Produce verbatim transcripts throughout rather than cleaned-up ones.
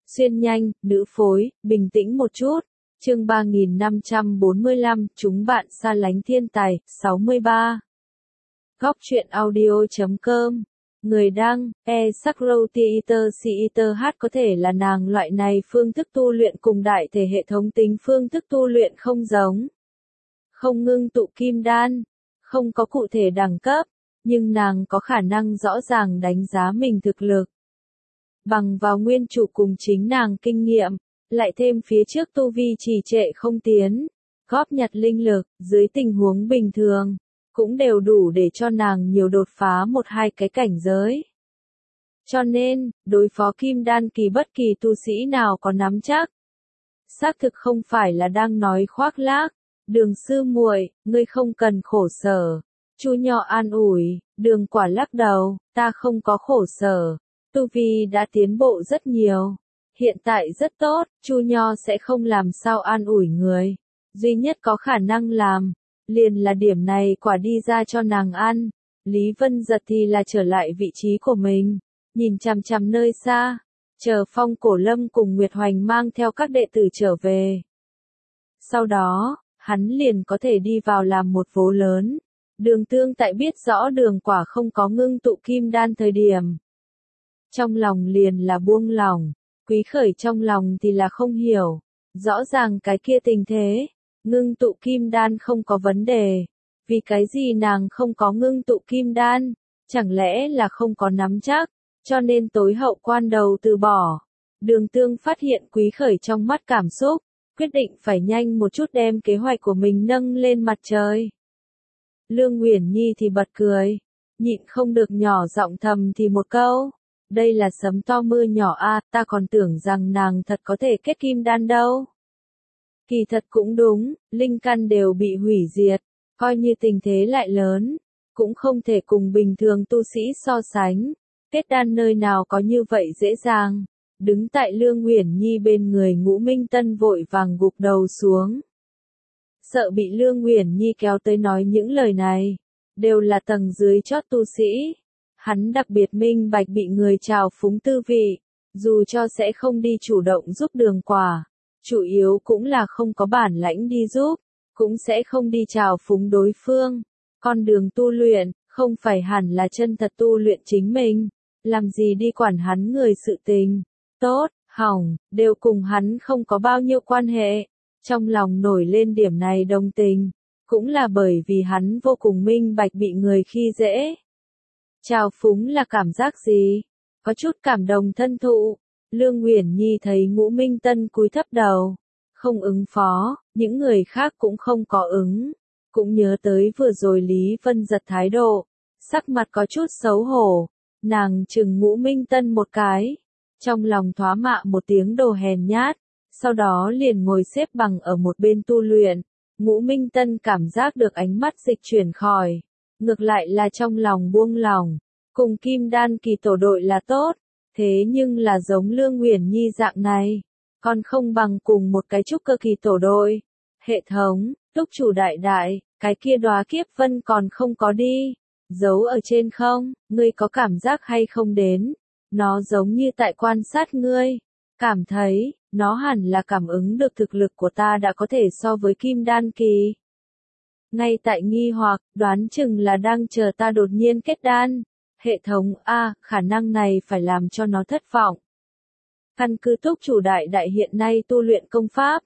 Xuyên nhanh, nữ phối, bình tĩnh một chút. Chương ba nghìn năm trăm bốn mươi lăm, chúng bạn xa lánh thiên tài, sáu mươi ba. Góc truyện audio chấm com. Người đăng, e Sakrotheater Theater H có thể là nàng loại này phương thức tu luyện cùng đại thể hệ thống tính phương thức tu luyện không giống. Không ngưng tụ kim đan, không có cụ thể đẳng cấp, nhưng nàng có khả năng rõ ràng đánh giá mình thực lực. Bằng vào nguyên chủ cùng chính nàng kinh nghiệm, lại thêm phía trước tu vi trì trệ không tiến, góp nhặt linh lực, dưới tình huống bình thường, cũng đều đủ để cho nàng nhiều đột phá một hai cái cảnh giới. Cho nên, đối phó kim đan kỳ bất kỳ tu sĩ nào có nắm chắc. Xác thực không phải là đang nói khoác lác, Đường sư muội, ngươi không cần khổ sở. Chu Nho an ủi, Đường Quả lắc đầu, ta không có khổ sở. Tu vi đã tiến bộ rất nhiều. Hiện tại rất tốt, Chu Nho sẽ không làm sao an ủi người. Duy nhất có khả năng làm, liền là điểm này quả đi ra cho nàng ăn. Lý Vân Giật thì là trở lại vị trí của mình, nhìn chằm chằm nơi xa, chờ Phong Cổ Lâm cùng Nguyệt Hoành mang theo các đệ tử trở về. Sau đó, hắn liền có thể đi vào làm một vố lớn. Đường Tương tại biết rõ Đường Quả không có ngưng tụ kim đan thời điểm. Trong lòng liền là buông lòng, Quý Khởi trong lòng thì là không hiểu. Rõ ràng cái kia tình thế, ngưng tụ kim đan không có vấn đề. Vì cái gì nàng không có ngưng tụ kim đan, chẳng lẽ là không có nắm chắc, cho nên tối hậu quan đầu từ bỏ. Đường Tương phát hiện Quý Khởi trong mắt cảm xúc, quyết định phải nhanh một chút đem kế hoạch của mình nâng lên mặt trời. Lương Uyển Nhi thì bật cười, nhịn không được nhỏ giọng thầm thì một câu, đây là sấm to mưa nhỏ a, ta còn tưởng rằng nàng thật có thể kết kim đan đâu. Kỳ thật cũng đúng, linh căn đều bị hủy diệt, coi như tình thế lại lớn, cũng không thể cùng bình thường tu sĩ so sánh. Kết đan nơi nào có như vậy dễ dàng. Đứng tại Lương Uyển Nhi bên người Ngũ Minh Tân vội vàng gục đầu xuống. Sợ bị Lương Uyển Nhi kéo tới nói những lời này, đều là tầng dưới chót tu sĩ. Hắn đặc biệt minh bạch bị người trào phúng tư vị, dù cho sẽ không đi chủ động giúp Đường Quả, chủ yếu cũng là không có bản lãnh đi giúp, cũng sẽ không đi trào phúng đối phương. Con đường tu luyện, không phải hẳn là chân thật tu luyện chính mình, làm gì đi quản hắn người sự tình. Tốt, hỏng, đều cùng hắn không có bao nhiêu quan hệ. Trong lòng nổi lên điểm này đồng tình, cũng là bởi vì hắn vô cùng minh bạch bị người khi dễ. Trào phúng là cảm giác gì? Có chút cảm động thân thụ. Lương Uyển Nhi thấy Ngũ Minh Tân cúi thấp đầu, không ứng phó, những người khác cũng không có ứng. Cũng nhớ tới vừa rồi Lý Vân Giật thái độ, sắc mặt có chút xấu hổ. Nàng chừng Ngũ Minh Tân một cái, trong lòng thoá mạ một tiếng đồ hèn nhát, sau đó liền ngồi xếp bằng ở một bên tu luyện. Ngũ Minh Tân cảm giác được ánh mắt dịch chuyển khỏi, ngược lại là trong lòng buông lòng, cùng kim đan kỳ tổ đội là tốt, thế nhưng là giống Lương Uyển Nhi dạng này, còn không bằng cùng một cái trúc cơ kỳ tổ đội. Hệ thống, túc chủ đại đại, cái kia đóa kiếp vân còn không có đi, giấu ở trên không, ngươi có cảm giác hay không đến? Nó giống như tại quan sát ngươi, cảm thấy, nó hẳn là cảm ứng được thực lực của ta đã có thể so với kim đan kỳ. Ngay tại nghi hoặc, đoán chừng là đang chờ ta đột nhiên kết đan. Hệ thống, a, khả năng này phải làm cho nó thất vọng. Căn cứ túc chủ đại đại hiện nay tu luyện công pháp.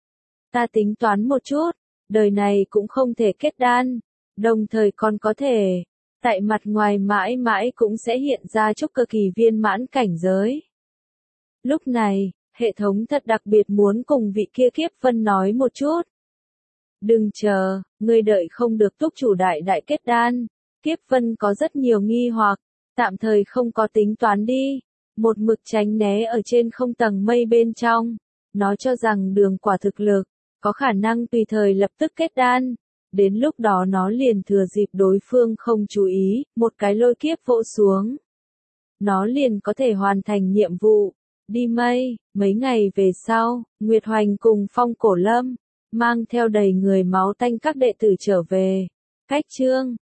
Ta tính toán một chút, đời này cũng không thể kết đan, đồng thời còn có thể, tại mặt ngoài mãi mãi cũng sẽ hiện ra trúc cơ kỳ viên mãn cảnh giới. Lúc này, hệ thống thật đặc biệt muốn cùng vị kia kiếp vân nói một chút. Đừng chờ, ngươi đợi không được túc chủ đại đại kết đan. Kiếp vân có rất nhiều nghi hoặc, tạm thời không có tính toán đi. Một mực tránh né ở trên không tầng mây bên trong. Nó cho rằng Đường Quả thực lực, có khả năng tùy thời lập tức kết đan. Đến lúc đó nó liền thừa dịp đối phương không chú ý, một cái lôi kiếp vỗ xuống. Nó liền có thể hoàn thành nhiệm vụ. Đi mây, mấy ngày về sau, Nguyệt Hoành cùng Phong Cổ Lâm, mang theo đầy người máu tanh các đệ tử trở về. Cách chương,